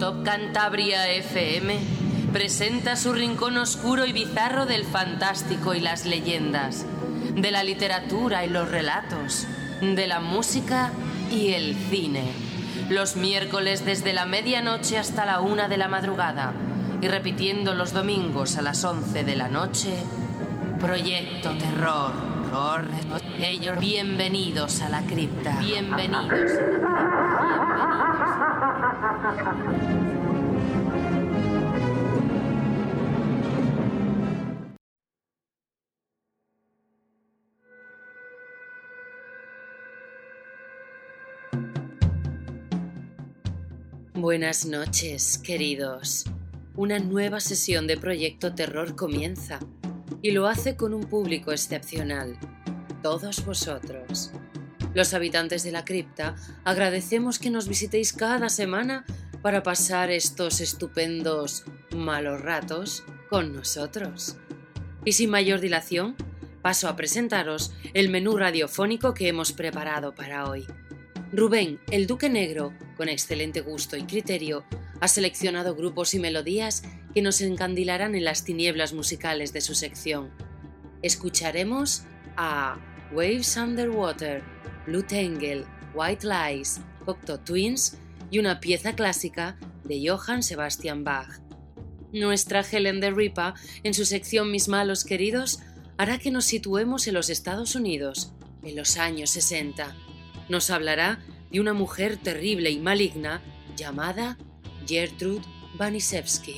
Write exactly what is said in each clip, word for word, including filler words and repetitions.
Top Cantabria F M presenta su rincón oscuro y bizarro del fantástico y las leyendas, de la literatura y los relatos, de la música y el cine. Los miércoles desde la medianoche hasta la una de la madrugada y repitiendo los domingos a las once de la noche, Proyecto Terror. Terror. Ellos, bienvenidos a la cripta. Bienvenidos a la cripta. Bienvenidos. Buenas noches, queridos. Una nueva sesión de Proyecto Terror comienza y lo hace con un público excepcional, todos vosotros. Los habitantes de la cripta agradecemos que nos visitéis cada semana para pasar estos estupendos malos ratos con nosotros. Y sin mayor dilación, paso a presentaros el menú radiofónico que hemos preparado para hoy. Rubén, el Duque Negro, con excelente gusto y criterio, ha seleccionado grupos y melodías que nos encandilarán en las tinieblas musicales de su sección. Escucharemos a Waves Underwater, Blue Tangle, White Lies, Cocteau Twins y una pieza clásica de Johann Sebastian Bach. Nuestra Helen de Ripa, en su sección Mis malos queridos, hará que nos situemos en los Estados Unidos, en los años sesenta. Nos hablará de una mujer terrible y maligna llamada Gertrude Banisevsky.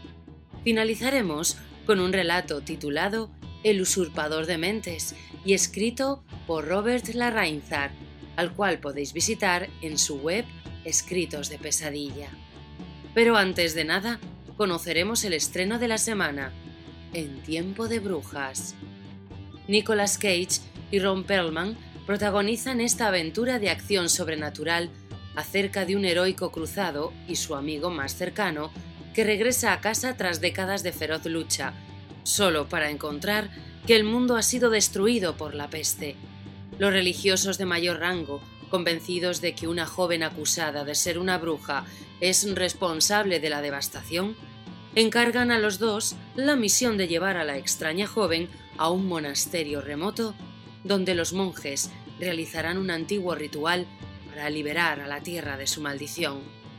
Finalizaremos con un relato titulado El usurpador de mentes y escrito por Robert Larrainzar, al cual podéis visitar en su web Escritos de Pesadilla. Pero antes de nada, conoceremos el estreno de la semana, En tiempo de brujas. Nicolas Cage y Ron Perlman protagonizan esta aventura de acción sobrenatural acerca de un heroico cruzado y su amigo más cercano que regresa a casa tras décadas de feroz lucha, solo para encontrar que el mundo ha sido destruido por la peste. Los religiosos de mayor rango, convencidos de que una joven acusada de ser una bruja es responsable de la devastación, encargan a los dos la misión de llevar a la extraña joven a un monasterio remoto donde los monjes realizarán un antiguo ritual para liberar a la tierra de su maldición.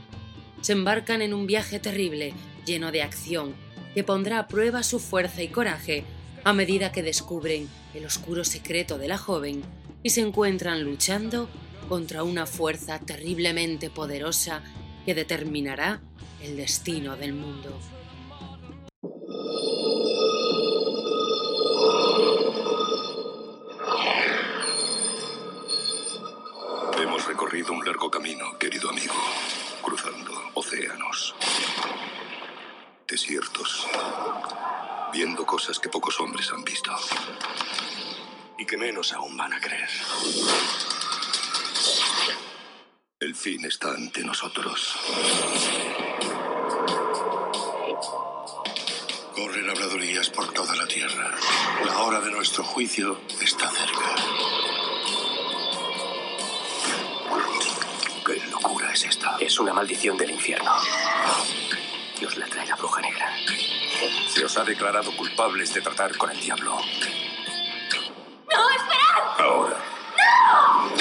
Se embarcan en un viaje terrible, lleno de acción, que pondrá a prueba su fuerza y coraje a medida que descubren el oscuro secreto de la joven y se encuentran luchando contra una fuerza terriblemente poderosa que determinará el destino del mundo. Hemos recorrido un largo camino, querido amigo, cruzando océanos, desiertos, viendo cosas que pocos hombres han visto. Y que menos aún van a creer. El fin está ante nosotros. Corren habladurías por toda la tierra. La hora de nuestro juicio está cerca. ¿Qué locura es esta? Es una maldición del infierno. Nos la trae la bruja negra. Se os ha declarado culpables de tratar con el diablo. ¡No, esperad! Ahora. ¡No!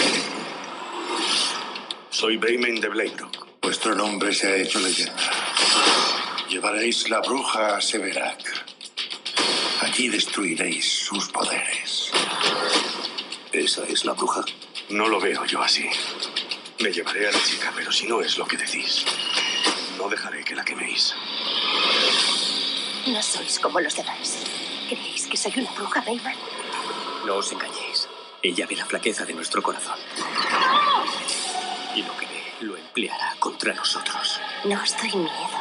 Soy Baymain de Blainbrook. Vuestro nombre se ha hecho leyenda. Llevaréis la bruja a Severac. Allí destruiréis sus poderes. ¿Esa es la bruja? No lo veo yo así. Me llevaré a la chica, pero si no es lo que decís, no dejaré que la queméis. No sois como los demás. ¿Creéis que soy una bruja, Bayman? No os engañéis. Ella ve la flaqueza de nuestro corazón. ¡No! Y lo que ve lo empleará contra nosotros. No os doy miedo.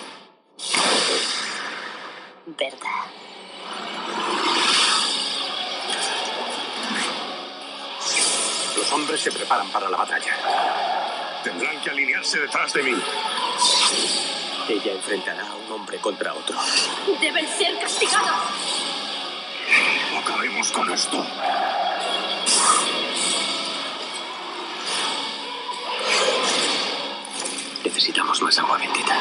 ¿Verdad? Los hombres se preparan para la batalla. Tendrán que alinearse detrás de mí. Ella enfrentará a un hombre contra otro. ¡Deben ser castigados! Acabemos con esto. Necesitamos más agua bendita.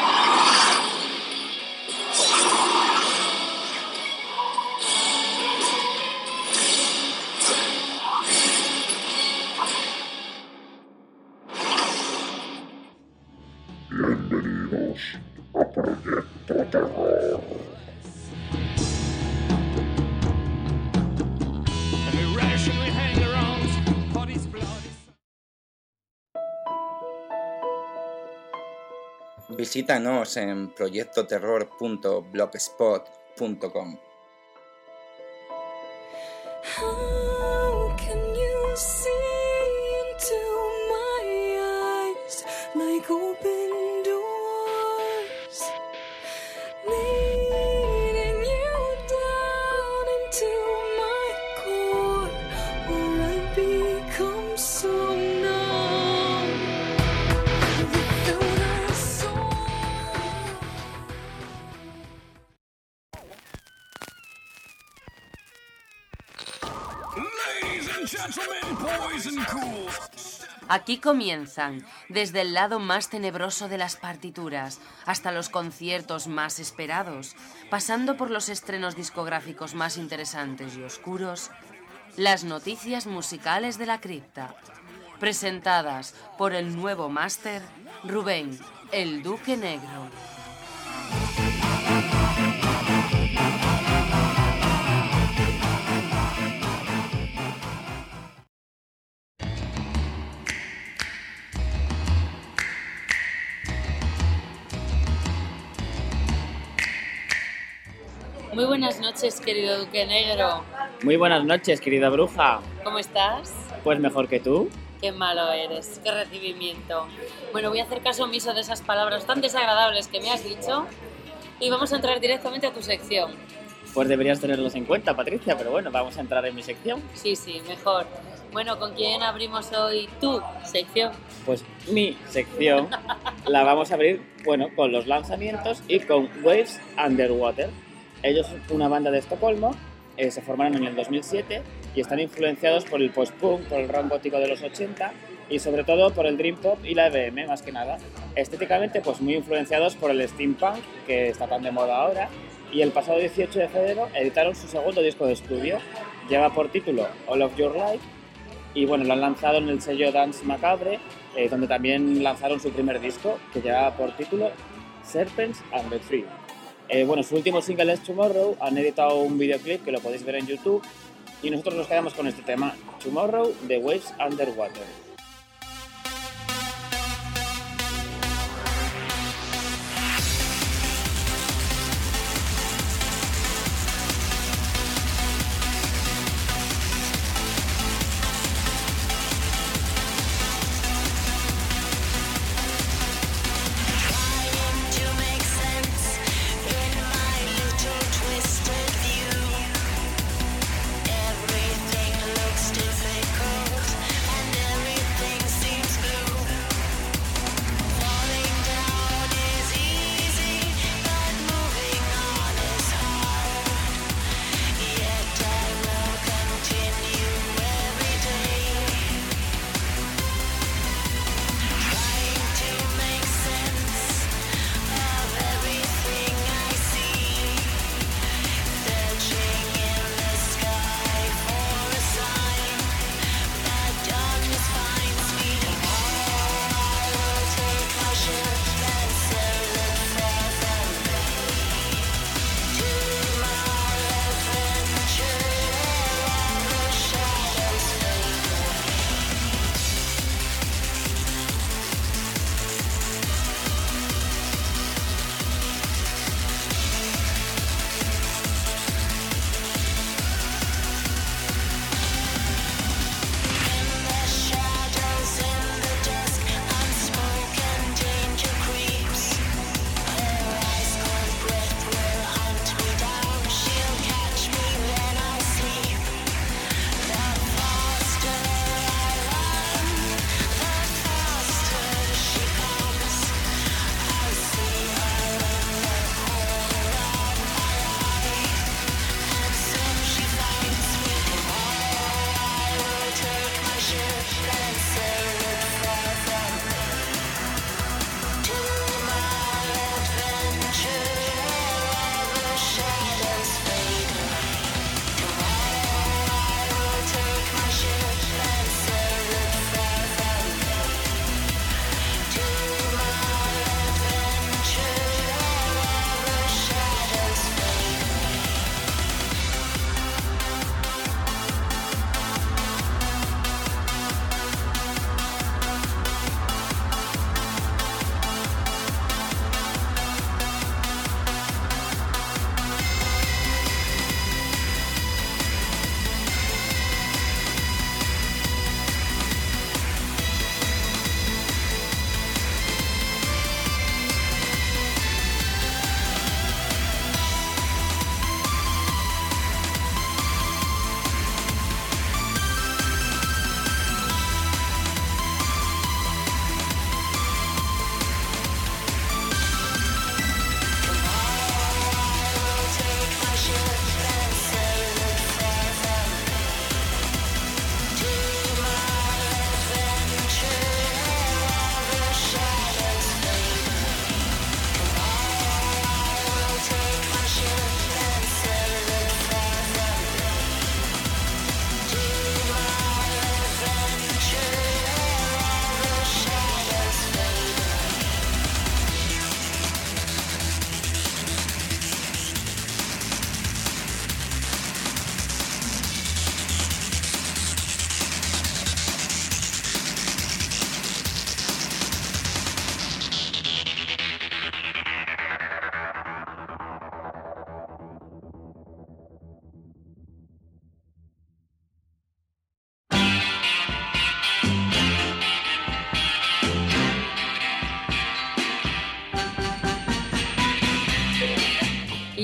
Bienvenidos a Proyecto Terror. Visítanos en proyecto terror punto blogspot punto com. How can you see into my eyes like open doors, leading you down into my core, where I become so numb without a soul. Aquí comienzan, desde el lado más tenebroso de las partituras hasta los conciertos más esperados, pasando por los estrenos discográficos más interesantes y oscuros, las noticias musicales de la cripta, presentadas por el nuevo máster Rubén, el Duque Negro. Muy buenas noches, querido Duque Negro. Muy buenas noches, querida bruja. ¿Cómo estás? Pues mejor que tú. Qué malo eres, qué recibimiento. Bueno, voy a hacer caso omiso de esas palabras tan desagradables que me has dicho y vamos a entrar directamente a tu sección. Pues deberías tenerlos en cuenta, Patricia, pero bueno, vamos a entrar en mi sección. Sí, sí, mejor. Bueno, ¿con quién abrimos hoy tu sección? Pues mi sección la vamos a abrir, bueno, con los lanzamientos y con Waves Underwater. Ellos son una banda de Estocolmo, eh, se formaron en el dos mil siete y están influenciados por el post-punk, por el rock gótico de los ochenta y sobre todo por el dream pop y la E B M, más que nada. Estéticamente, pues muy influenciados por el steampunk, que está tan de moda ahora, y el pasado dieciocho de febrero editaron su segundo disco de estudio. Lleva por título All of Your Life y bueno, lo han lanzado en el sello Dance Macabre, eh, donde también lanzaron su primer disco, que lleva por título Serpents and the Tree. Eh, bueno, su último single es Tomorrow, han editado un videoclip que lo podéis ver en YouTube y nosotros nos quedamos con este tema, Tomorrow, de Waves Underwater. Everything looks difficult and everything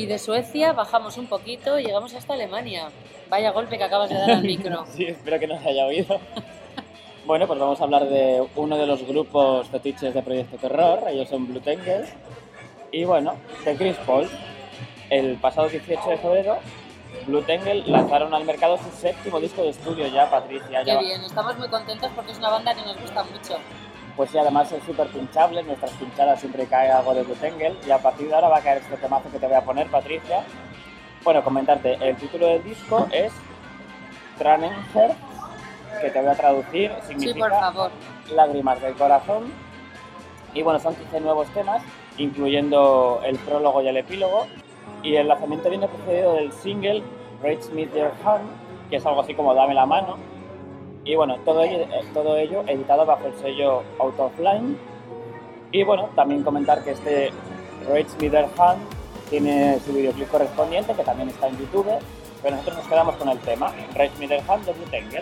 de Suecia bajamos un poquito y llegamos hasta Alemania. Vaya golpe que acabas de dar al micro. Sí, espero que no se haya oído. Bueno, pues vamos a hablar de uno de los grupos fetiches de Proyecto Terror. Ellos son Blue Tangle. Y bueno, de Chris Paul. El pasado dieciocho de febrero, Blue Tangle lanzaron al mercado su séptimo disco de estudio ya, Patricia. Qué Ya... bien, estamos muy contentos porque es una banda que nos gusta mucho. Pues sí, además es súper pinchable, en nuestras pinchadas siempre cae algo de Blue Tangle y a partir de ahora va a caer este temazo que te voy a poner, Patricia. Bueno, comentarte, el título del disco es Tränenherz, que te voy a traducir, significa Sí, por favor. Lágrimas del Corazón. Y bueno, son quince nuevos temas, incluyendo el prólogo y el epílogo. Y el lanzamiento viene precedido del single Raise Me Your Hand, que es algo así como Dame la mano. Y bueno, todo ello, todo ello editado bajo el sello Out of Line. Y bueno, también comentar que este Raise Me Your Hand tiene su videoclip correspondiente, que también está en YouTube. Pero nosotros nos quedamos con el tema Raise Me Your Hand de Blue Tangle.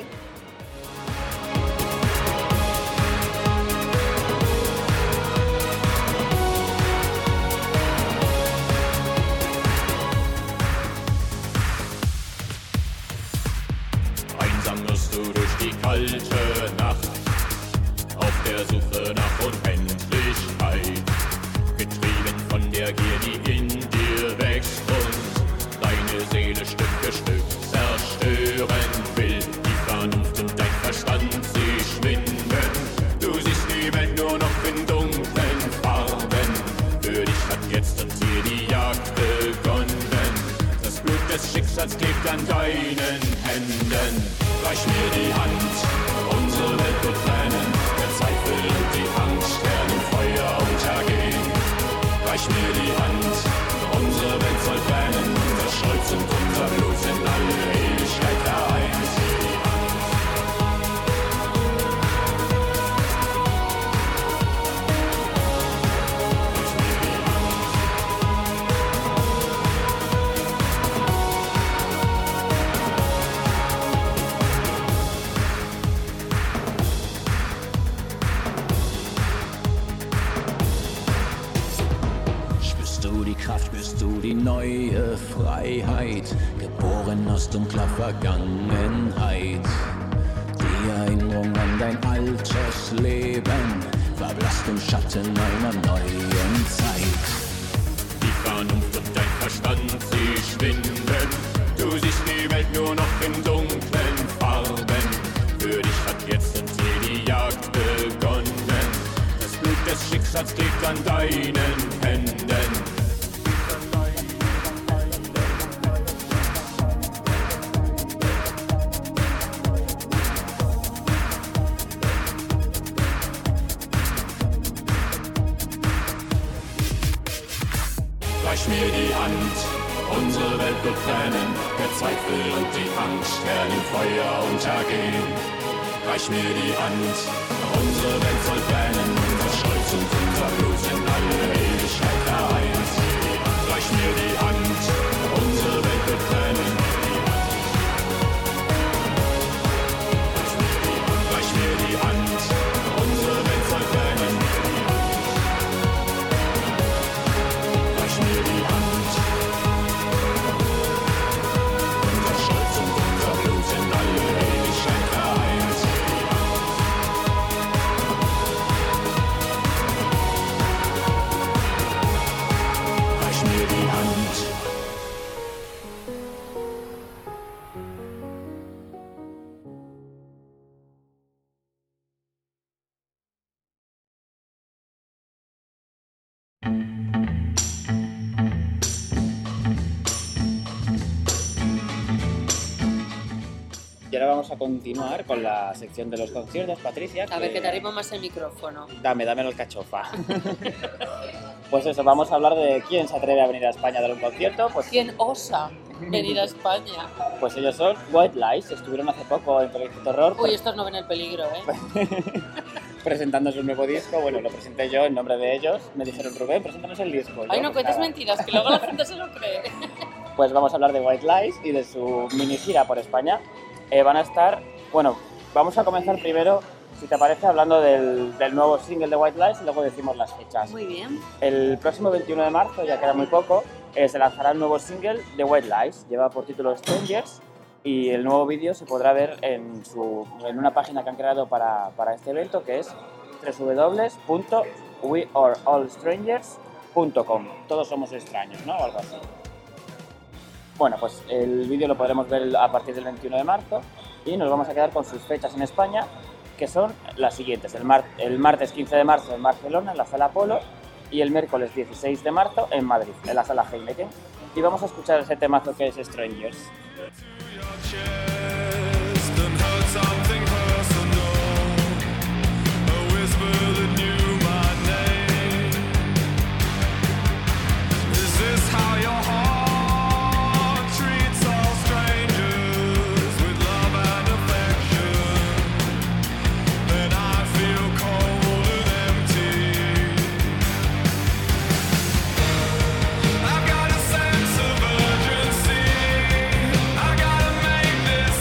Du durch die kalte Nacht, auf der Suche nach Unendlichkeit, getrieben von der Gier, die in dir wächst und deine Seele Stück für Stück zerstören will. Die Vernunft und dein Verstand, sie schwinden. Du siehst die Welt nur noch in dunklen Farben. Für dich hat jetzt und hier die Jagd begonnen. Das Blut des Schicksals klebt an deinen Händen. Reich mir die Hand, unsere Welt wird brennen, der Zweifel und die Angst werden im Feuer untergehen. Reich mir die Hand, unsere Welt soll brennen, unser Stolz und unser Blut in alle Ewigkeit vereint. Kraft bist du die neue Freiheit, geboren aus dunkler Vergangenheit. Die Erinnerung an dein altes Leben verblasst im Schatten einer neuen Zeit. Die Vernunft und dein Verstand, sie schwinden. Du siehst die Welt nur noch in dunklen Farben. Für dich hat jetzt und hier die Jagd begonnen. Das Blut des Schicksals klebt an deinen Händen. Reich mir die Hand, unsere Welt wird brennen, der Zweifel und die Angst werden im Feuer untergehen. Reich mir die Hand, unsere Welt soll brennen, unser Stolz und unser Blut in alle Ewigkeit vereint. Reich mir die Hand, unsere Welt wird brennen. Reich mir die Hand, unsere Welt soll brennen. Reich mir die Hand, unser Stolz und unser Blut in alle Ewigkeit vereint. Reich mir die Hand. Y ahora vamos a continuar con la sección de los conciertos, Patricia. A ver, que te arrimo más el micrófono. Dame, dame el cachofa. Pues eso, vamos a hablar de quién se atreve a venir a España a dar un concierto. Pues, ¿Quién osa venir a España? pues ellos son White Lies, estuvieron hace poco en Proyecto Terror. Uy, estos no ven el peligro, ¿eh? presentando su nuevo disco. Bueno, lo presenté yo en nombre de ellos. Me dijeron, Rubén, preséntanos el disco. Ay, Yo, no pues, cuentes nada. mentiras, que luego la gente se lo cree. Pues vamos a hablar de White Lies y de su mini gira por España. Eh, van a estar, bueno, vamos a comenzar primero, si te parece, hablando del, del nuevo single de White Lies y luego decimos las fechas. Muy bien. El próximo veintiuno de marzo, ya queda muy poco, eh, se lanzará el nuevo single de White Lies, lleva por título Strangers, y el nuevo vídeo se podrá ver en, su, en una página que han creado para, para este evento, que es doble u doble u doble u punto we are all strangers punto com. Todos somos extraños, ¿no? O algo así. Bueno, pues el vídeo lo podremos ver a partir del veintiuno de marzo y nos vamos a quedar con sus fechas en España, que son las siguientes: el, mar el martes quince de marzo en Barcelona, en la Sala Apolo, y el miércoles dieciséis de marzo en Madrid, en la Sala Heineken. Y vamos a escuchar ese temazo que es Strangers. I've got a sense of urgency. I gotta make this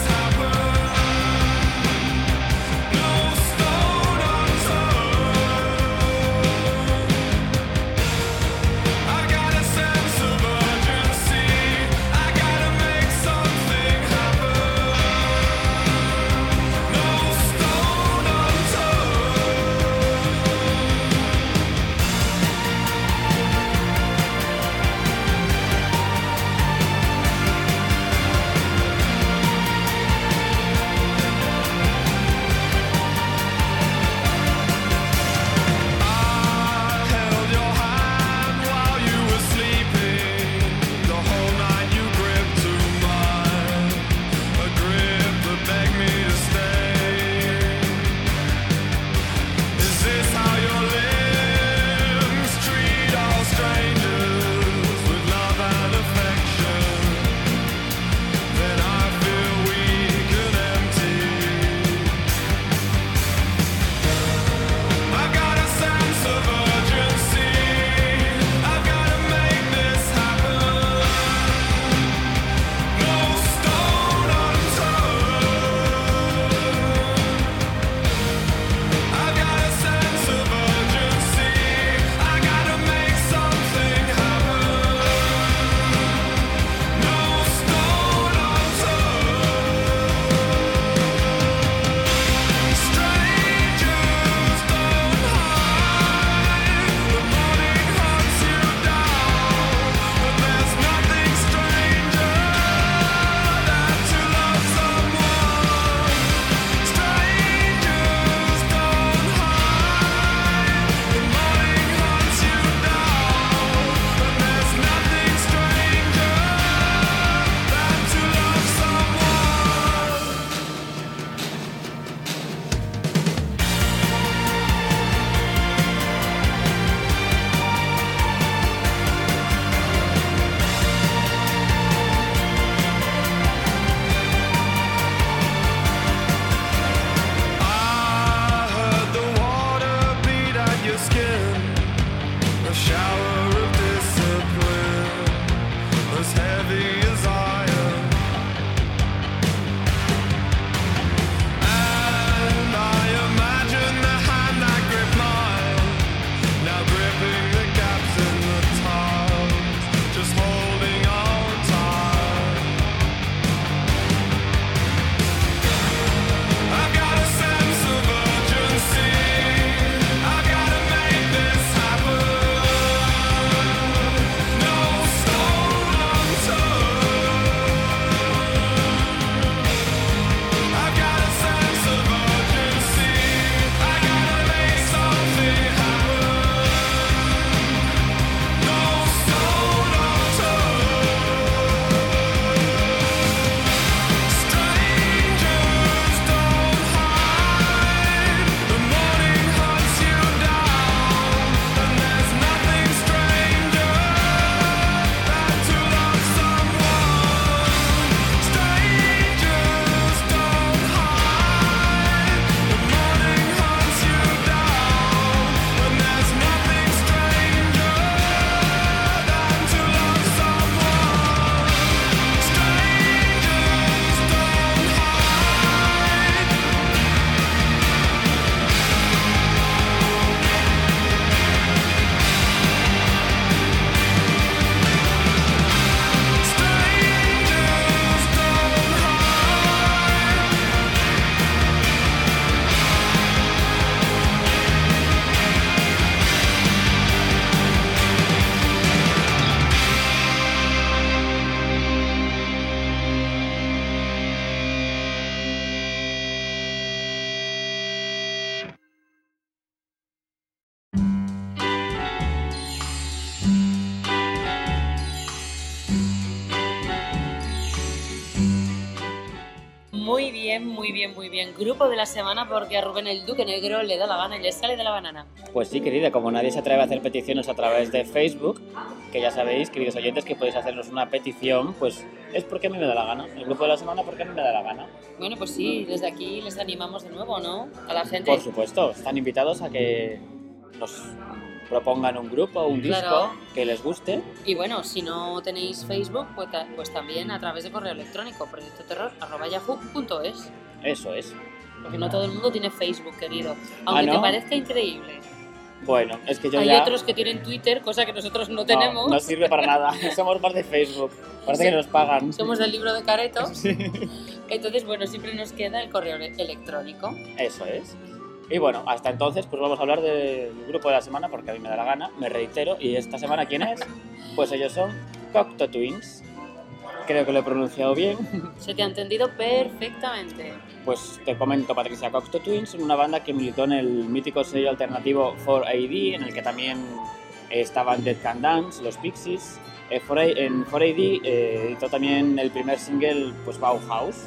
Muy bien, muy bien, muy bien. Grupo de la semana porque a Rubén el Duque Negro le da la gana y le sale de la banana. Pues sí, querida, como nadie se atreve a hacer peticiones a través de Facebook, que ya sabéis, queridos oyentes, que podéis hacernos una petición, pues es porque a mí me da la gana. El grupo de la semana porque a mí me da la gana. Bueno, pues sí, desde aquí les animamos de nuevo, ¿no? A la gente. Por supuesto, están invitados a que nos propongan un grupo o un disco Claro. que les guste. Y bueno, si no tenéis Facebook, pues, ta- pues también a través de correo electrónico, proyectoterror arroba yahoo punto es. Eso es. Porque no todo el mundo tiene Facebook, querido. Aunque ¿Ah, no? te parezca increíble. Bueno, es que yo Hay ya... otros que tienen Twitter, cosa que nosotros no No, tenemos. no sirve para nada. Somos más de Facebook. Parece Sí. que nos pagan. Somos del libro de Careto. Entonces, bueno, siempre nos queda el correo ele- electrónico. Eso es. Y bueno, hasta entonces pues vamos a hablar del grupo de la semana porque a mí me da la gana, me reitero. ¿Y esta semana quién es? Pues ellos son Cocteau Twins. Creo que lo he pronunciado bien. Se te ha entendido perfectamente. Pues te comento, Patricia, Cocteau Twins son una banda que militó en el mítico sello alternativo cuatro A D, en el que también estaban Dead Can Dance, los Pixies. Eh, cuatro A- en cuatro A D eh, editó también el primer single, pues Bauhaus.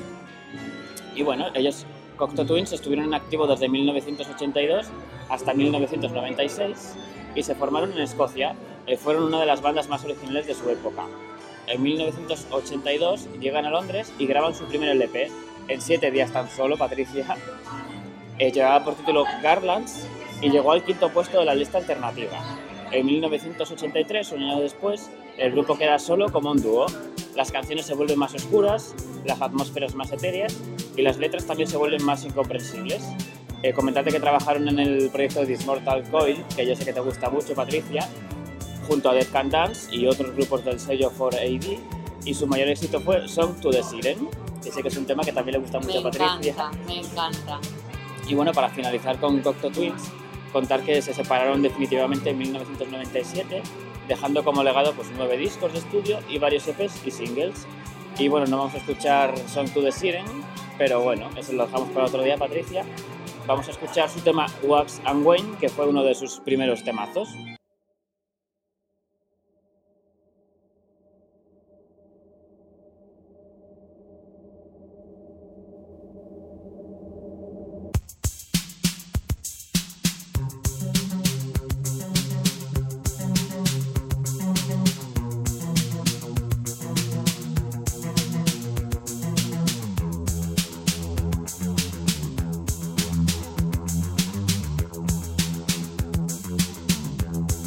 Y bueno, ellos, Cocteau Twins, estuvieron en activo desde mil novecientos ochenta y dos hasta mil novecientos noventa y seis y se formaron en Escocia. Eh, fueron una de las bandas más originales de su época. En mil novecientos ochenta y dos llegan a Londres y graban su primer L P. En siete días tan solo, Patricia. Eh, llevaba por título Garlands y llegó al quinto puesto de la lista alternativa. En mil novecientos ochenta y tres, un año después, el grupo queda solo como un dúo. Las canciones se vuelven más oscuras, las atmósferas más etéreas y las letras también se vuelven más incomprensibles. Eh, comentarte que trabajaron en el proyecto This Mortal Coil, que yo sé que te gusta mucho, Patricia, junto a Dead Can Dance y otros grupos del sello cuatro A D, y su mayor éxito fue Song to the Siren, que sé que es un tema que también le gusta mucho Me a Patricia. encanta, me encanta. Y bueno, para finalizar con Cocteau Twins, contar que se separaron definitivamente en mil novecientos noventa y siete, dejando como legado pues nueve discos de estudio y varios E Pes y singles. Y bueno, no vamos a escuchar Song to the Siren, pero bueno, eso lo dejamos para otro día, Patricia. Vamos a escuchar su tema Wax and Wayne, que fue uno de sus primeros temazos. Thank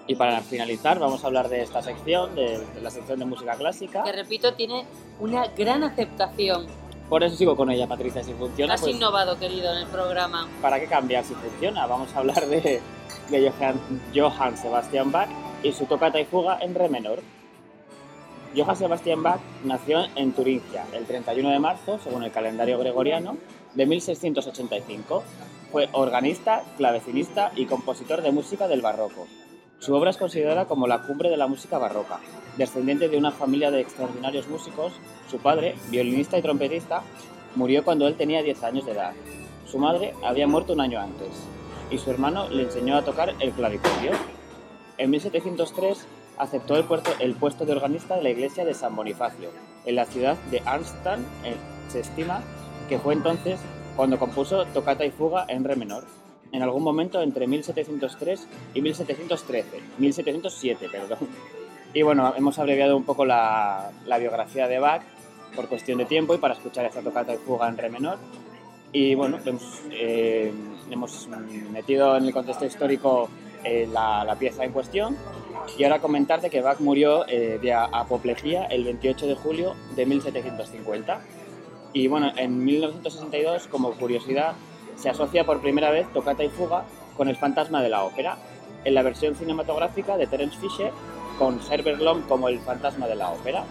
Y para finalizar vamos a hablar de esta sección, de, de la sección de música clásica. Que repito, tiene una gran aceptación. Por eso sigo con ella, Patricia, si funciona. Has pues, innovado, querido, en el programa. ¿para qué cambiar si funciona? Vamos a hablar de, de Johann, Johann Sebastian Bach y su tocata y fuga en re menor. Johann Sebastian Bach nació en Turingia el treinta y uno de marzo, según el calendario gregoriano, de mil seiscientos ochenta y cinco. Fue organista, clavecinista y compositor de música del barroco. Su obra es considerada como la cumbre de la música barroca. Descendiente de una familia de extraordinarios músicos, su padre, violinista y trompetista, murió cuando él tenía diez años de edad. Su madre había muerto un año antes y su hermano le enseñó a tocar el clavicordio. En mil setecientos tres aceptó el puesto, el puesto de organista de la iglesia de San Bonifacio, en la ciudad de Arnstadt. Se estima que fue entonces cuando compuso tocata y fuga en re menor, en algún momento entre mil setecientos tres y mil setecientos trece, mil setecientos siete, perdón. Y bueno, hemos abreviado un poco la, la biografía de Bach por cuestión de tiempo y para escuchar esta tocata y fuga en re menor. Y bueno, hemos, eh, hemos metido en el contexto histórico eh, la, la pieza en cuestión. Y ahora comentarte que Bach murió eh, de apoplejía el veintiocho de julio de mil setecientos cincuenta. Y bueno, en mil novecientos sesenta y dos, como curiosidad, se asocia por primera vez tocata y fuga con el fantasma de la ópera, en la versión cinematográfica de Terence Fisher, con Herbert Lom como el fantasma de la ópera.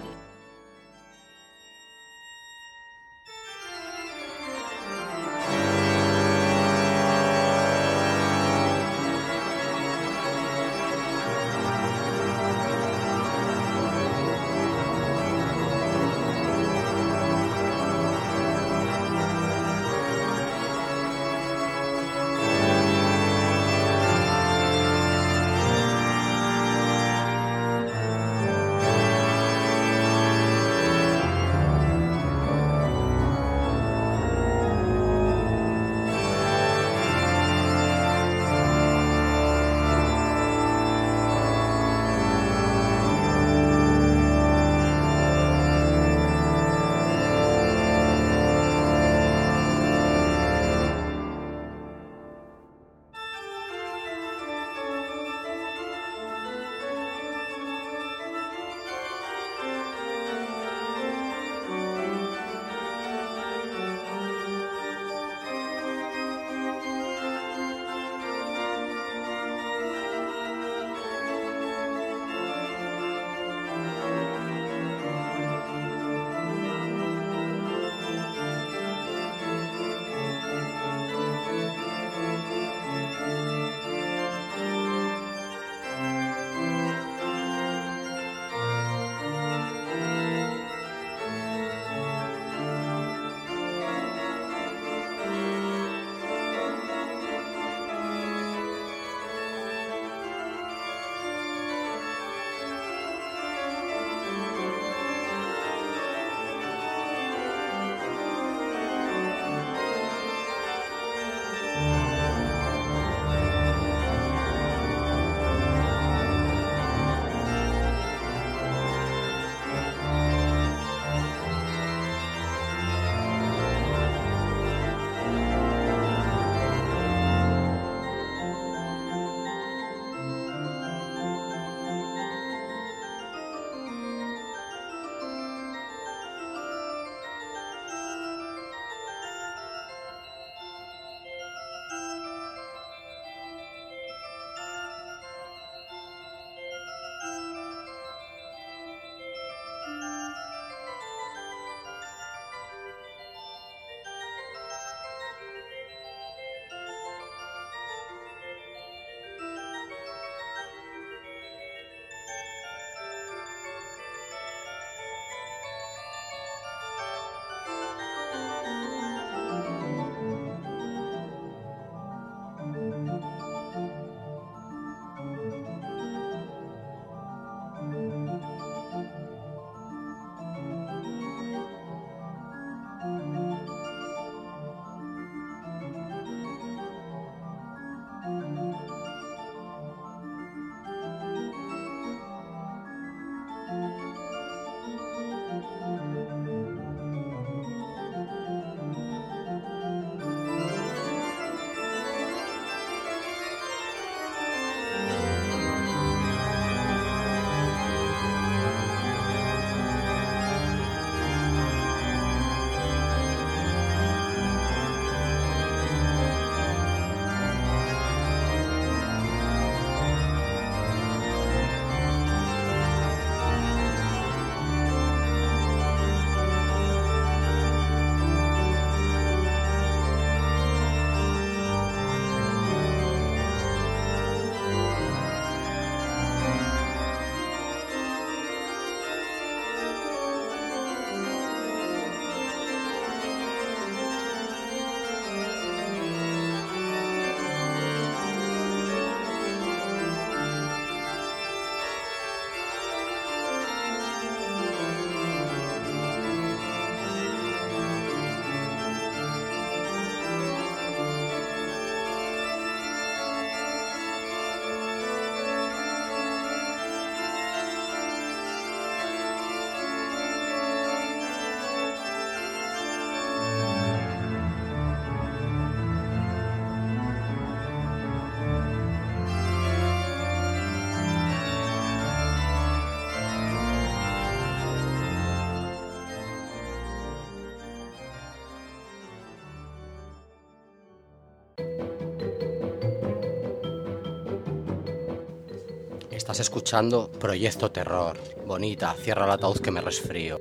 Estás escuchando Proyecto Terror. Bonita, cierra el ataúd que me resfrío.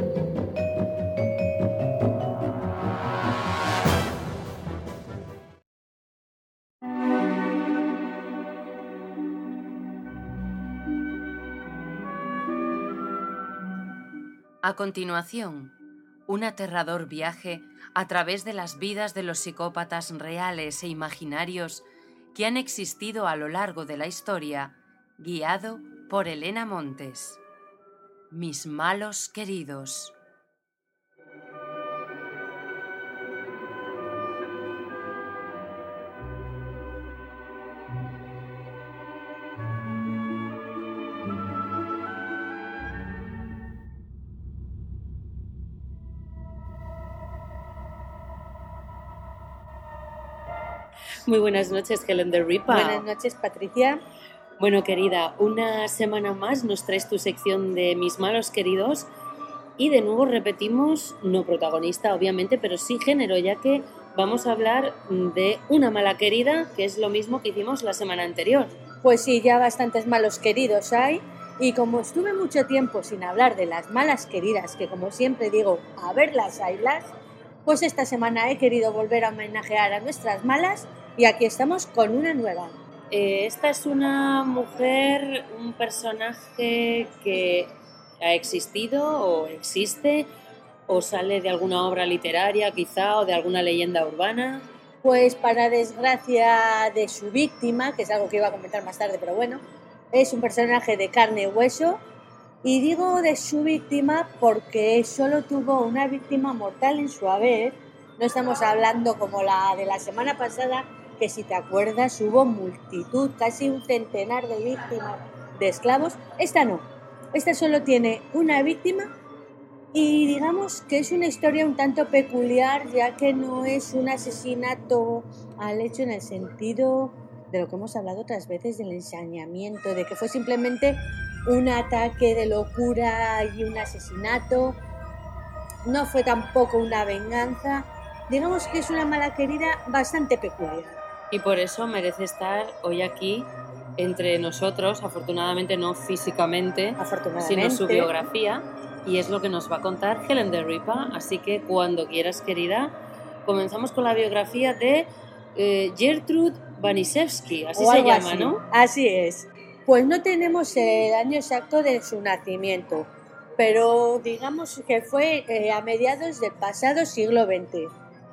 A continuación, un aterrador viaje a través de las vidas de los psicópatas reales e imaginarios que han existido a lo largo de la historia, guiado por Elena Montes. Mis malos queridos. Muy buenas noches, Helen de Ripa. Buenas noches, Patricia. Bueno, querida, una semana más nos traes tu sección de Mis malos queridos y de nuevo repetimos, no protagonista obviamente, pero sí género, ya que vamos a hablar de una mala querida, que es lo mismo que hicimos la semana anterior. Pues sí, ya bastantes malos queridos hay, y como estuve mucho tiempo sin hablar de las malas queridas, que como siempre digo, a verlas, haylas, pues esta semana he querido volver a homenajear a nuestras malas y aquí estamos con una nueva. Eh, esta es una mujer, un personaje que ha existido o existe o sale de alguna obra literaria quizá o de alguna leyenda urbana. Pues para desgracia de su víctima, que es algo que iba a comentar más tarde, pero bueno, es un personaje de carne y hueso. Y digo de su víctima porque solo tuvo una víctima mortal en su haber. No estamos hablando como la de la semana pasada, que si te acuerdas hubo multitud, casi un centenar de víctimas de esclavos. Esta no, esta solo tiene una víctima y digamos que es una historia un tanto peculiar, ya que no es un asesinato al hecho en el sentido de lo que hemos hablado otras veces del ensañamiento, de que fue simplemente un ataque de locura y un asesinato. No fue tampoco una venganza. Digamos que es una mala querida bastante peculiar. Y por eso merece estar hoy aquí entre nosotros, afortunadamente no físicamente, sino su biografía, y es lo que nos va a contar Helen de Ripa. Así que cuando quieras, querida, comenzamos con la biografía de eh, Gertrude Baniszewski, así o se algo llama, así. ¿no? Así es. Pues no tenemos el año exacto de su nacimiento, pero digamos que fue eh, a mediados del pasado siglo veinte.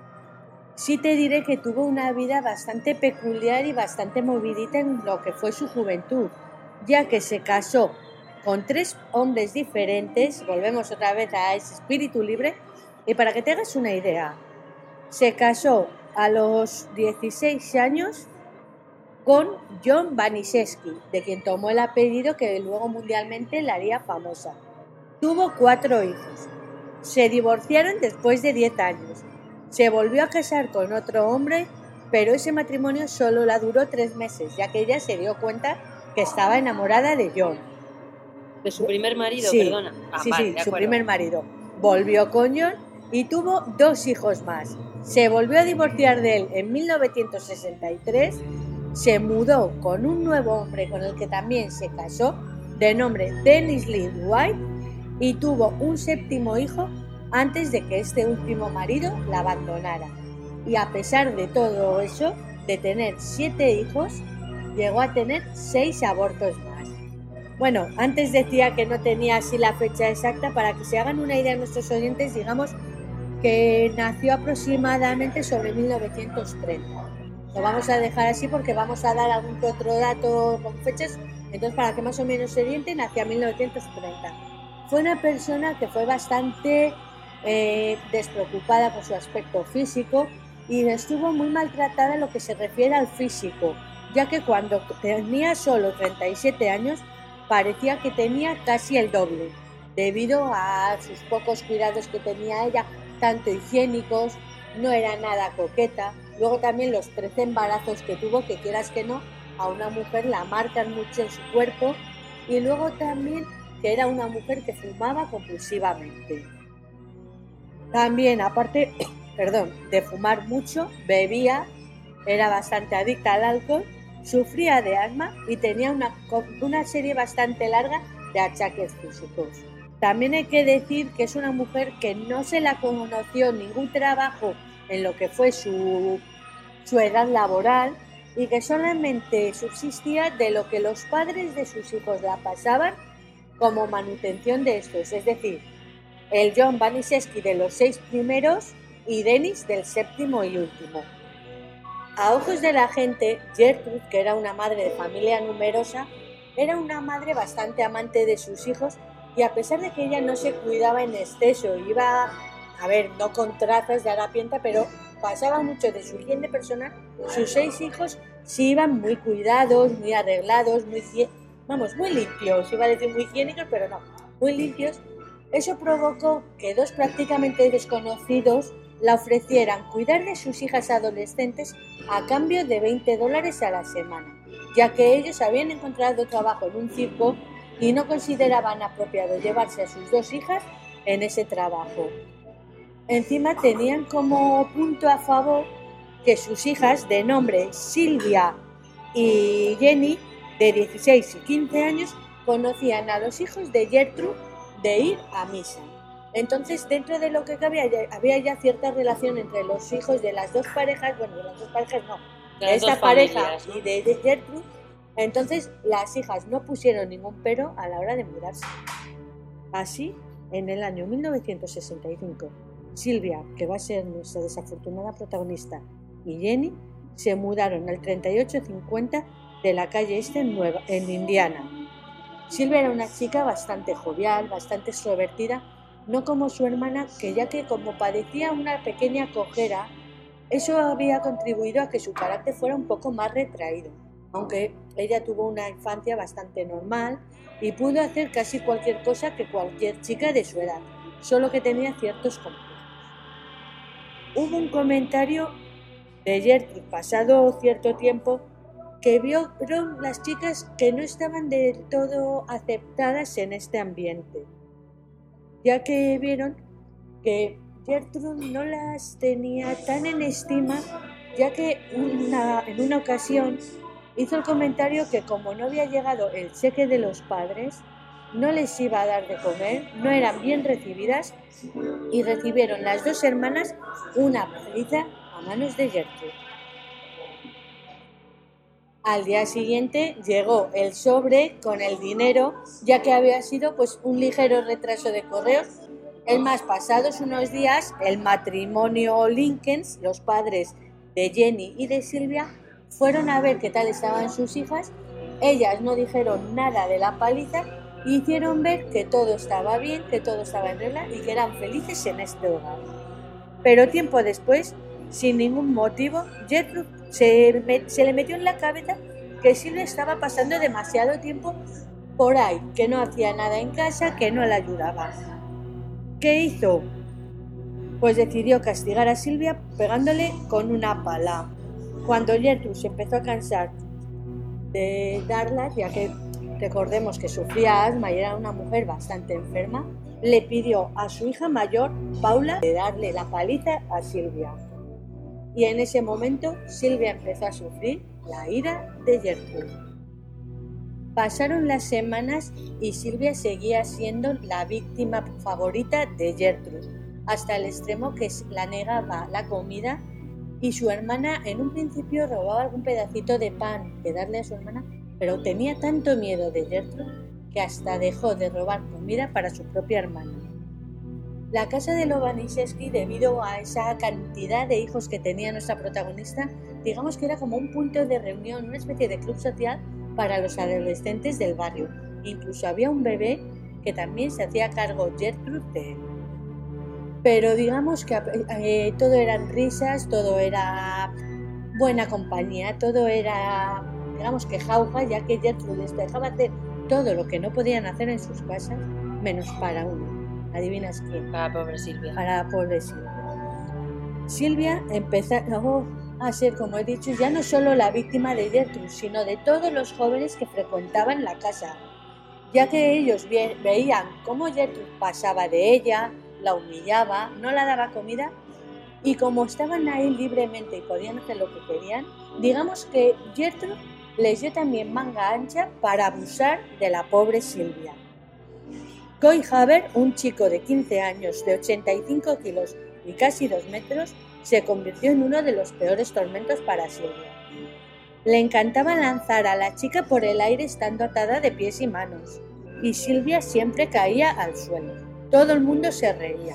Sí te diré que tuvo una vida bastante peculiar y bastante movidita en lo que fue su juventud, ya que se casó con tres hombres diferentes, volvemos otra vez a ese espíritu libre, y para que te hagas una idea, se casó a los dieciséis años con John Baniszewski, de quien tomó el apellido que luego mundialmente la haría famosa. Tuvo cuatro hijos. Se divorciaron después de diez años. Se volvió a casar con otro hombre, pero ese matrimonio solo la duró tres meses, ya que ella se dio cuenta que estaba enamorada de John. De su primer marido, sí, perdona. Ah, sí, vale, sí, de su acuerdo. primer marido. Volvió con John y tuvo dos hijos más. Se volvió a divorciar de él en mil novecientos sesenta y tres, se mudó con un nuevo hombre con el que también se casó, de nombre Dennis Lynn White, y tuvo un séptimo hijo antes de que este último marido la abandonara. Y a pesar de todo eso, de tener siete hijos, llegó a tener seis abortos más. Bueno, antes decía que no tenía así la fecha exacta, para que se hagan una idea nuestros oyentes, digamos que nació aproximadamente sobre mil novecientos treinta. Lo vamos a dejar así porque vamos a dar algún que otro dato con fechas, entonces para que más o menos se orienten, hacia mil novecientos treinta. Fue una persona que fue bastante eh, despreocupada por su aspecto físico y estuvo muy maltratada en lo que se refiere al físico, ya que cuando tenía solo treinta y siete años parecía que tenía casi el doble, debido a sus pocos cuidados que tenía ella, tanto higiénicos, no era nada coqueta. Luego también los trece embarazos que tuvo, que quieras que no, a una mujer la marcan mucho en su cuerpo, y luego también que era una mujer que fumaba compulsivamente. También, aparte, perdón, de fumar mucho, bebía, era bastante adicta al alcohol, sufría de asma y tenía una, una serie bastante larga de achaques físicos. También hay que decir que es una mujer que no se la conoció ningún trabajo en lo que fue su, su edad laboral y que solamente subsistía de lo que los padres de sus hijos la pasaban como manutención de estos, es decir, el John Baniszewski de los seis primeros y Dennis del séptimo y último. A ojos de la gente, Gertrude, que era una madre de familia numerosa, era una madre bastante amante de sus hijos y a pesar de que ella no se cuidaba en exceso, iba, a ver, no con trazas de harapienta, pero pasaba mucho de su higiene personal, sus seis hijos sí iban muy cuidados, muy arreglados, muy, vamos, muy limpios, iba a decir muy higiénicos, pero no, muy limpios. Eso provocó que dos prácticamente desconocidos la ofrecieran cuidar de sus hijas adolescentes a cambio de veinte dólares a la semana, ya que ellos habían encontrado trabajo en un circo y no consideraban apropiado llevarse a sus dos hijas en ese trabajo. Encima tenían como punto a favor que sus hijas de nombre Sylvia y Jenny, de dieciséis y quince años, conocían a los hijos de Gertrude de ir a misa. Entonces, dentro de lo que cabía, había ya cierta relación entre los hijos de las dos parejas, bueno, de las dos parejas no, de, de esta pareja familias, ¿no? Y de, de Gertrude. Entonces, las hijas no pusieron ningún pero a la hora de mudarse. Así, en el año mil novecientos sesenta y cinco, Sylvia, que va a ser nuestra desafortunada protagonista, y Jenny se mudaron al treinta y ocho cincuenta de la calle Este en, Nueva, en Indiana. Sylvia era una chica bastante jovial, bastante extrovertida, no como su hermana, que ya que como padecía una pequeña cojera, eso había contribuido a que su carácter fuera un poco más retraído, aunque ella tuvo una infancia bastante normal y pudo hacer casi cualquier cosa que cualquier chica de su edad, solo que tenía ciertos complejos. Hubo un comentario de Gertrude pasado cierto tiempo que vieron las chicas que no estaban del todo aceptadas en este ambiente, ya que vieron que Gertrude no las tenía tan en estima, ya que una, en una ocasión hizo el comentario que como no había llegado el cheque de los padres, no les iba a dar de comer, no eran bien recibidas y recibieron las dos hermanas una paliza a manos de Gertrude. Al día siguiente llegó el sobre con el dinero, ya que había sido pues un ligero retraso de correos. Es más, pasados unos días, el matrimonio Lincolns, los padres de Jenny y de Sylvia, fueron a ver qué tal estaban sus hijas. Ellas no dijeron nada de la paliza y hicieron ver que todo estaba bien, que todo estaba en regla y que eran felices en este hogar. Pero tiempo después, sin ningún motivo, Gertrude se, me, se le metió en la cabeza que Sylvia estaba pasando demasiado tiempo por ahí, que no hacía nada en casa, que no la ayudaba. ¿Qué hizo? Pues decidió castigar a Sylvia pegándole con una pala. Cuando Gertrude se empezó a cansar de darla, ya que recordemos que sufría asma y era una mujer bastante enferma, le pidió a su hija mayor, Paula, de darle la paliza a Sylvia. Y en ese momento Sylvia empezó a sufrir la ira de Gertrude. Pasaron las semanas y Sylvia seguía siendo la víctima favorita de Gertrude, hasta el extremo que la negaba la comida y su hermana en un principio robaba algún pedacito de pan que darle a su hermana, pero tenía tanto miedo de Gertrude que hasta dejó de robar comida para su propia hermana. La casa de los Baniszewski, debido a esa cantidad de hijos que tenía nuestra protagonista, digamos que era como un punto de reunión, una especie de club social para los adolescentes del barrio. Incluso había un bebé que también se hacía cargo Gertrude de él. Pero digamos que eh, todo eran risas, todo era buena compañía, todo era, digamos que jauja, ya que Gertrude les dejaba hacer todo lo que no podían hacer en sus casas, menos para uno. ¿Adivinas quién? Para pobre Sylvia. Para pobre Sylvia. Sylvia empezó a ser, como he dicho, ya no solo la víctima de Gertrude, sino de todos los jóvenes que frecuentaban la casa, ya que ellos ve- veían cómo Gertrude pasaba de ella, la humillaba, no la daba comida, y como estaban ahí libremente y podían hacer lo que querían, digamos que Gertrude les dio también manga ancha para abusar de la pobre Silvia. Coy Haber, un chico de quince años, de ochenta y cinco kilos y casi dos metros, se convirtió en uno de los peores tormentos para Silvia. Le encantaba lanzar a la chica por el aire estando atada de pies y manos, y Silvia siempre caía al suelo. Todo el mundo se reía.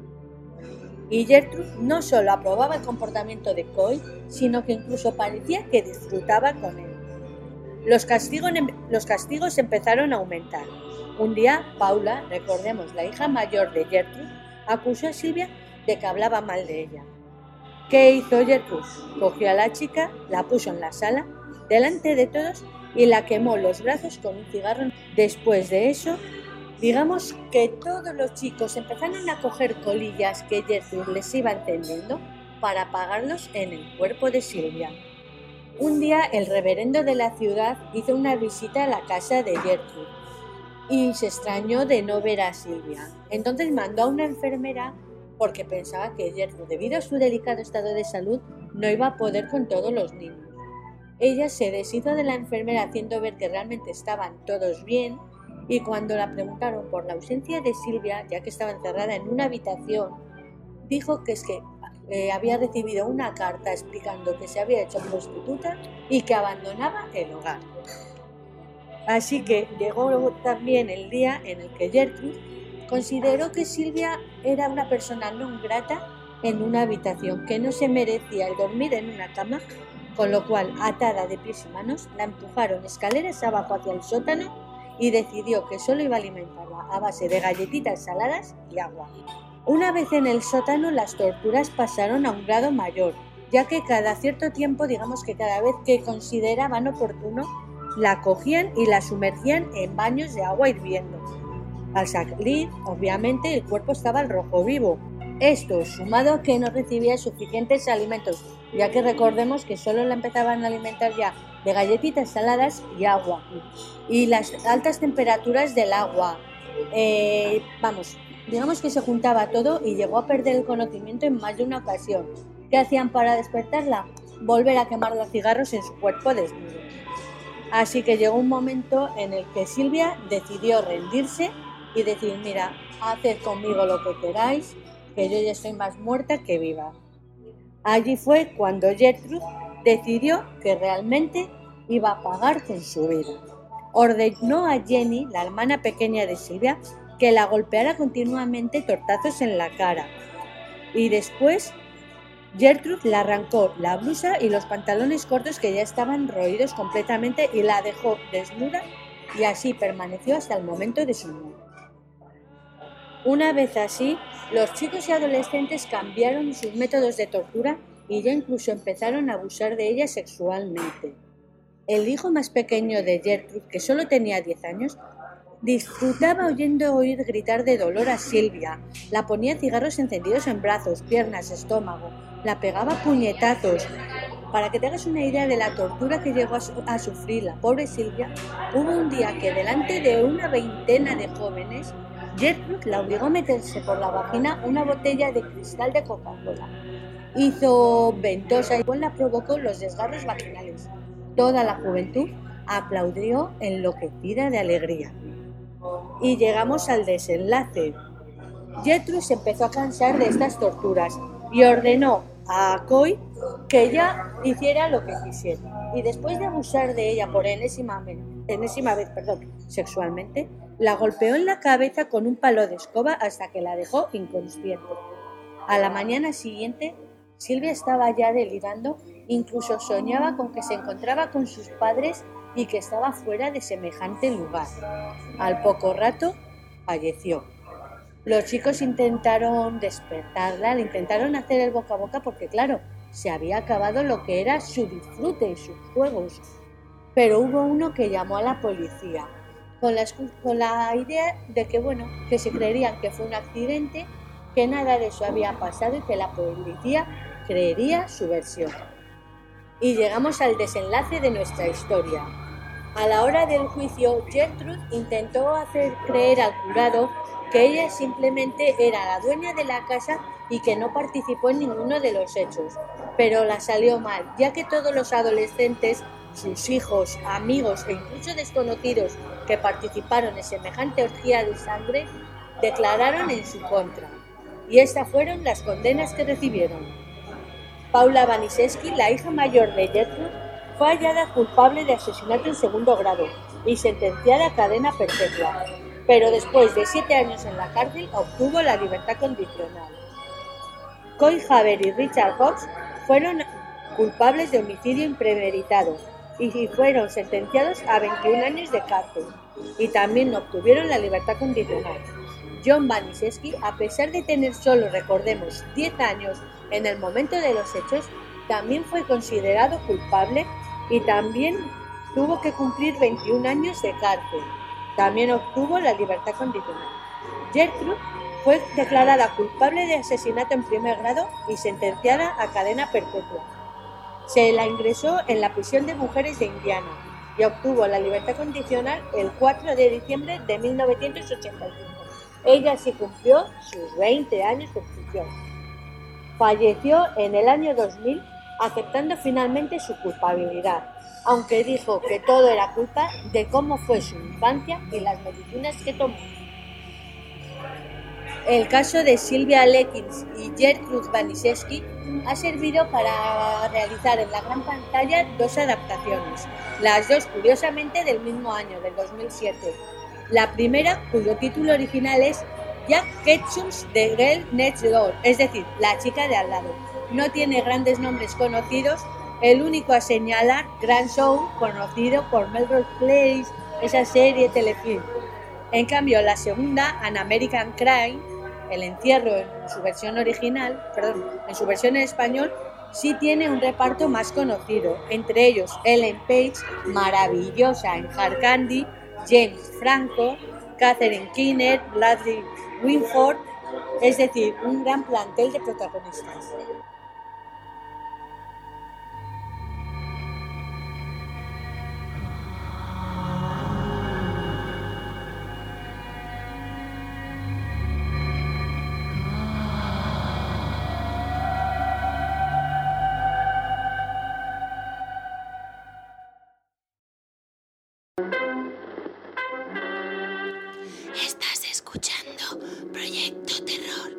Y Gertrude no solo aprobaba el comportamiento de Coy, sino que incluso parecía que disfrutaba con él. Los castigos, los castigos empezaron a aumentar. Un día, Paula, recordemos la hija mayor de Gertrude, acusó a Silvia de que hablaba mal de ella. ¿Qué hizo Gertrude? Cogió a la chica, la puso en la sala, delante de todos, y la quemó los brazos con un cigarro. Después de eso, digamos que todos los chicos empezaron a coger colillas que Gertrude les iba encendiendo para apagarlos en el cuerpo de Silvia. Un día el reverendo de la ciudad hizo una visita a la casa de Gertrude y se extrañó de no ver a Silvia. Entonces mandó a una enfermera porque pensaba que Gertrude, debido a su delicado estado de salud, no iba a poder con todos los niños. Ella se deshizo de la enfermera haciendo ver que realmente estaban todos bien, y cuando la preguntaron por la ausencia de Silvia, ya que estaba encerrada en una habitación, dijo que es que eh, había recibido una carta explicando que se había hecho prostituta y que abandonaba el hogar. Así que llegó también el día en el que Gertrude consideró que Silvia era una persona no grata en una habitación, que no se merecía el dormir en una cama, con lo cual, atada de pies y manos, la empujaron escaleras abajo hacia el sótano y decidió que solo iba a alimentarla a base de galletitas saladas y agua. Una vez en el sótano, las torturas pasaron a un grado mayor, ya que cada cierto tiempo, digamos que cada vez que consideraban oportuno, la cogían y la sumergían en baños de agua hirviendo. Al salir, obviamente, el cuerpo estaba al rojo vivo. Esto, sumado a que no recibía suficientes alimentos, ya que recordemos que solo la empezaban a alimentar ya de galletitas saladas y agua. Y las altas temperaturas del agua. Eh, vamos, digamos que se juntaba todo y llegó a perder el conocimiento en más de una ocasión. ¿Qué hacían para despertarla? Volver a quemar los cigarros en su cuerpo desnudo. Así que llegó un momento en el que Silvia decidió rendirse y decir, mira, haced conmigo lo que queráis, que yo ya estoy más muerta que viva. Allí fue cuando Gertrude decidió que realmente iba a pagar con su vida. Ordenó a Jenny, la hermana pequeña de Silvia, que la golpeara continuamente tortazos en la cara. Y después Gertrude le arrancó la blusa y los pantalones cortos que ya estaban roídos completamente y la dejó desnuda, y así permaneció hasta el momento de su muerte. Una vez así, los chicos y adolescentes cambiaron sus métodos de tortura y ya incluso empezaron a abusar de ella sexualmente. El hijo más pequeño de Gertrude, que solo tenía diez años, disfrutaba oyendo oír gritar de dolor a Silvia. La ponía cigarros encendidos en brazos, piernas, estómago. La pegaba puñetazos. Para que te hagas una idea de la tortura que llegó a, su- a sufrir la pobre Silvia, hubo un día que delante de una veintena de jóvenes, Gertrude la obligó a meterse por la vagina una botella de cristal de Coca-Cola. Hizo ventosa y la provocó los desgarros vaginales. Toda la juventud aplaudió enloquecida de alegría. Y llegamos al desenlace. Gertrude se empezó a cansar de estas torturas y ordenó a Coy que ella hiciera lo que quisiera. Y después de abusar de ella por enésima, enésima vez perdón, sexualmente, la golpeó en la cabeza con un palo de escoba hasta que la dejó inconsciente. A la mañana siguiente, Silvia estaba ya delirando, incluso soñaba con que se encontraba con sus padres y que estaba fuera de semejante lugar. Al poco rato, falleció. Los chicos intentaron despertarla, le intentaron hacer el boca a boca porque, claro, se había acabado lo que era su disfrute y sus juegos. Pero hubo uno que llamó a la policía, con la, con la idea de que, bueno, que se creerían que fue un accidente, que nada de eso había pasado y que la policía creería su versión. Y llegamos al desenlace de nuestra historia. A la hora del juicio, Gertrude intentó hacer creer al jurado que ella simplemente era la dueña de la casa y que no participó en ninguno de los hechos, pero la salió mal, ya que todos los adolescentes sus hijos, amigos e incluso desconocidos que participaron en semejante orgía de sangre declararon en su contra. Y estas fueron las condenas que recibieron. Paula Baniszewski, la hija mayor de Gertrude, fue hallada culpable de asesinato en segundo grado y sentenciada a cadena perpetua, pero después de siete años en la cárcel obtuvo la libertad condicional. Coy Haber y Richard Hobbs fueron culpables de homicidio impremeditado y fueron sentenciados a veintiún años de cárcel y también obtuvieron la libertad condicional. John Baniszewski, a pesar de tener solo, recordemos, diez años en el momento de los hechos, también fue considerado culpable y también tuvo que cumplir veintiún años de cárcel. También obtuvo la libertad condicional. Gertrude fue declarada culpable de asesinato en primer grado y sentenciada a cadena perpetua. Se la ingresó en la prisión de mujeres de Indiana y obtuvo la libertad condicional el cuatro de diciembre de mil novecientos ochenta y cinco. Ella sí cumplió sus veinte años de prisión. Falleció en el año dos mil aceptando finalmente su culpabilidad, aunque dijo que todo era culpa de cómo fue su infancia y las medicinas que tomó. El caso de Sylvia Likens y Gertrude Baniszewski ha servido para realizar en la gran pantalla dos adaptaciones, las dos curiosamente del mismo año, del dos mil siete. La primera, cuyo título original es Jack Ketchum's The Girl Next Door, es decir, La chica de al lado. No tiene grandes nombres conocidos, el único a señalar Grand Show, conocido por Melrose Place, esa serie telefilm. En cambio, la segunda, An American Crime, El encierro en su versión original, perdón, en su versión en español, sí tiene un reparto más conocido, entre ellos Ellen Page, maravillosa en Hard Candy, James Franco, Catherine Keener, Bradley Winford, es decir, un gran plantel de protagonistas. Estás escuchando Proyecto Terror.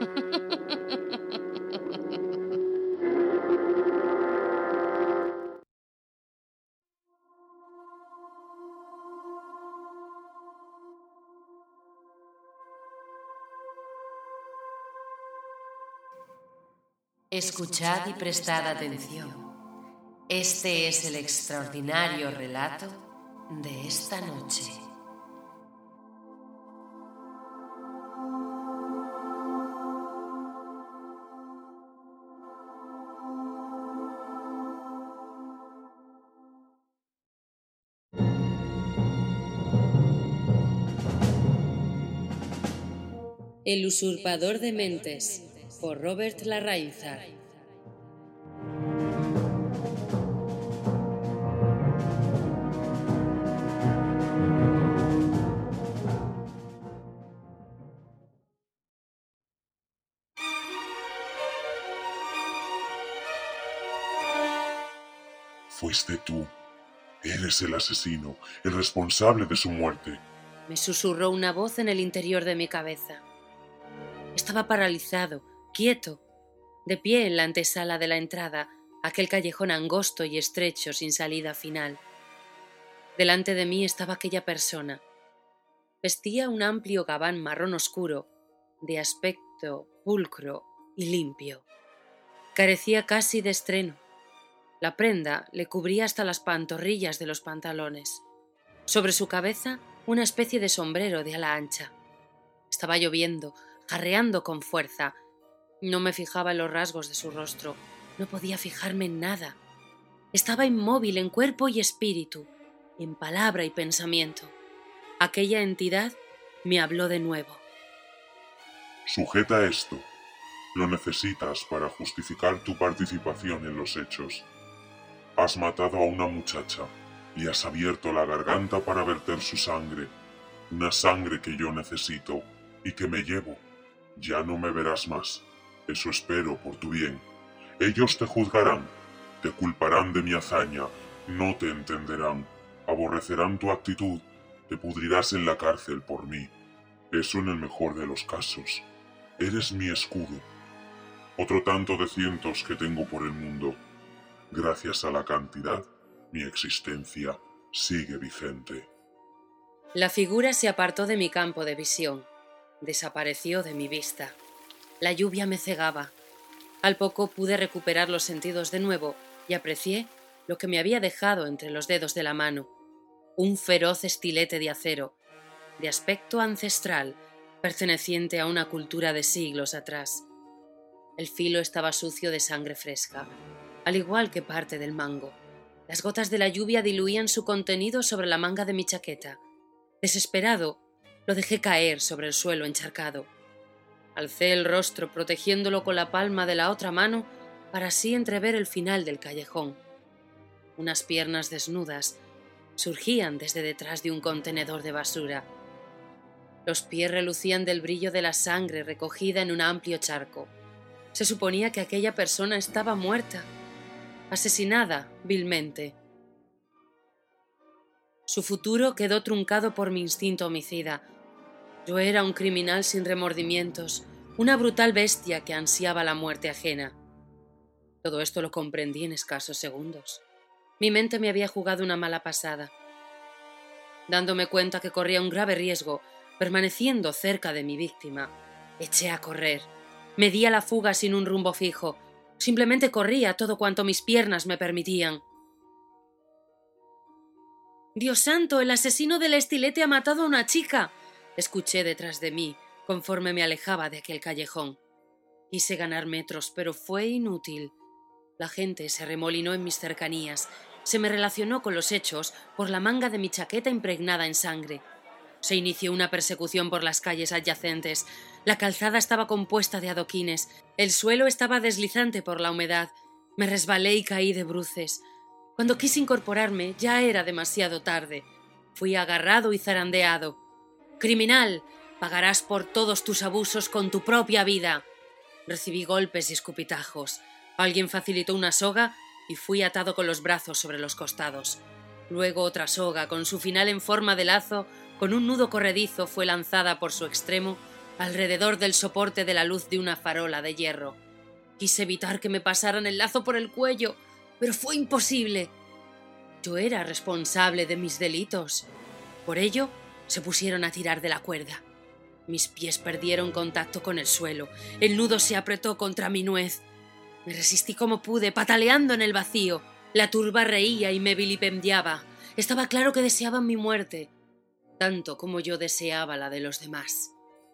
Escuchad y prestad atención. Este es el extraordinario relato de esta noche. El usurpador de mentes, por Robert Larrainzar. Fuiste tú. Eres el asesino, el responsable de su muerte. Me susurró una voz en el interior de mi cabeza. Estaba paralizado, quieto, de pie en la antesala de la entrada, aquel callejón angosto y estrecho sin salida final. Delante de mí estaba aquella persona. Vestía un amplio gabán marrón oscuro, de aspecto pulcro y limpio. Carecía casi de estreno. La prenda le cubría hasta las pantorrillas de los pantalones. Sobre su cabeza, una especie de sombrero de ala ancha. Estaba lloviendo, jarreando con fuerza. No me fijaba en los rasgos de su rostro. No podía fijarme en nada. Estaba inmóvil en cuerpo y espíritu, en palabra y pensamiento. Aquella entidad me habló de nuevo. Sujeta esto. Lo necesitas para justificar tu participación en los hechos. Has matado a una muchacha y has abierto la garganta para verter su sangre. Una sangre que yo necesito y que me llevo. Ya no me verás más. Eso espero por tu bien. Ellos te juzgarán, te culparán de mi hazaña, No te entenderán, aborrecerán tu actitud, te pudrirás en la cárcel por mí. Eso en el mejor de los casos. Eres mi escudo. Otro tanto de cientos que tengo por el mundo. Gracias a la cantidad, mi existencia sigue vigente. La figura se apartó de mi campo de visión. Desapareció de mi vista. La lluvia me cegaba. Al poco pude recuperar los sentidos de nuevo y aprecié lo que me había dejado entre los dedos de la mano. Un feroz estilete de acero, de aspecto ancestral, perteneciente a una cultura de siglos atrás. El filo estaba sucio de sangre fresca, al igual que parte del mango. Las gotas de la lluvia diluían su contenido sobre la manga de mi chaqueta. Desesperado, lo dejé caer sobre el suelo encharcado. Alcé el rostro protegiéndolo con la palma de la otra mano para así entrever el final del callejón. Unas piernas desnudas surgían desde detrás de un contenedor de basura. Los pies relucían del brillo de la sangre recogida en un amplio charco. Se suponía que aquella persona estaba muerta, asesinada vilmente. Su futuro quedó truncado por mi instinto homicida. Yo era un criminal sin remordimientos, una brutal bestia que ansiaba la muerte ajena. Todo esto lo comprendí en escasos segundos. Mi mente me había jugado una mala pasada. Dándome cuenta que corría un grave riesgo, permaneciendo cerca de mi víctima, eché a correr. Me di a la fuga sin un rumbo fijo. Simplemente corría todo cuanto mis piernas me permitían. «¡Dios santo! ¡El asesino del estilete ha matado a una chica!», escuché detrás de mí, conforme me alejaba de aquel callejón. Quise ganar metros, pero fue inútil. La gente se remolinó en mis cercanías. Se me relacionó con los hechos por la manga de mi chaqueta impregnada en sangre. Se inició una persecución por las calles adyacentes. La calzada estaba compuesta de adoquines. El suelo estaba deslizante por la humedad. Me resbalé y caí de bruces. Cuando quise incorporarme, ya era demasiado tarde. Fui agarrado y zarandeado. «¡Criminal! Pagarás por todos tus abusos con tu propia vida». Recibí golpes y escupitajos. Alguien facilitó una soga y fui atado con los brazos sobre los costados. Luego otra soga, con su final en forma de lazo, con un nudo corredizo, fue lanzada por su extremo alrededor del soporte de la luz de una farola de hierro. Quise evitar que me pasaran el lazo por el cuello, pero fue imposible. Yo era responsable de mis delitos. Por ello, se pusieron a tirar de la cuerda. Mis pies perdieron contacto con el suelo. El nudo se apretó contra mi nuez. Me resistí como pude, pataleando en el vacío. La turba reía y me vilipendiaba. Estaba claro que deseaban mi muerte, tanto como yo deseaba la de los demás.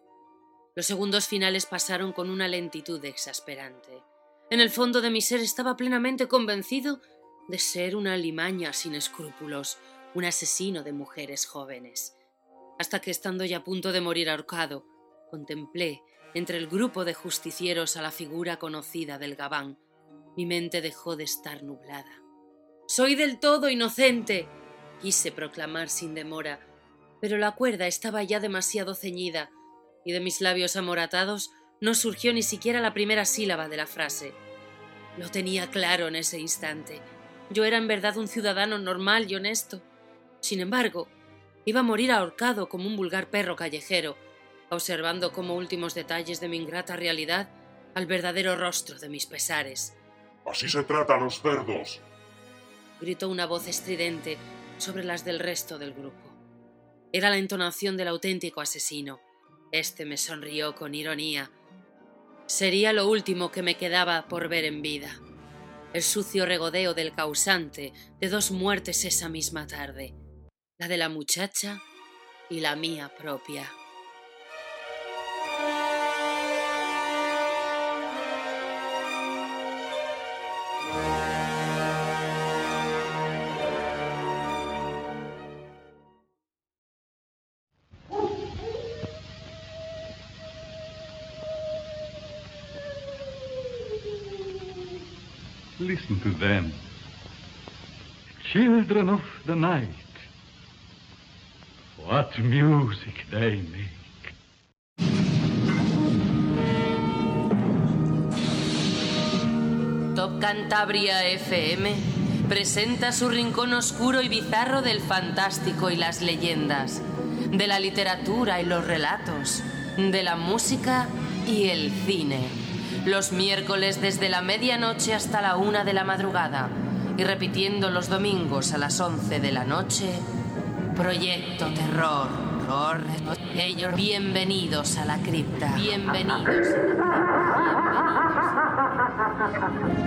Los segundos finales pasaron con una lentitud exasperante. En el fondo de mi ser estaba plenamente convencido de ser una alimaña sin escrúpulos, un asesino de mujeres jóvenes. Hasta que, estando ya a punto de morir ahorcado, contemplé entre el grupo de justicieros a la figura conocida del gabán. Mi mente dejó de estar nublada. «¡Soy del todo inocente!», quise proclamar sin demora, pero la cuerda estaba ya demasiado ceñida y de mis labios amoratados no surgió ni siquiera la primera sílaba de la frase. Lo tenía claro en ese instante. Yo era en verdad un ciudadano normal y honesto. Sin embargo, iba a morir ahorcado como un vulgar perro callejero, observando como últimos detalles de mi ingrata realidad al verdadero rostro de mis pesares. «¡Así se trata a los cerdos!», gritó una voz estridente sobre las del resto del grupo. Era la entonación del auténtico asesino. Este me sonrió con ironía. Sería lo último que me quedaba por ver en vida. El sucio regodeo del causante de dos muertes esa misma tarde. La de la muchacha y la mía propia. Listen to them, children of the night. What music they make. Top Cantabria F M presenta su rincón oscuro y bizarro del fantástico y las leyendas, de la literatura y los relatos, de la música y el cine. Los miércoles desde la medianoche hasta la una de la madrugada y repitiendo los domingos a las once de la noche, Proyecto Terror. Terror. Ellos, bienvenidos a la cripta. Bienvenidos a la cripta. Bienvenidos a la cripta.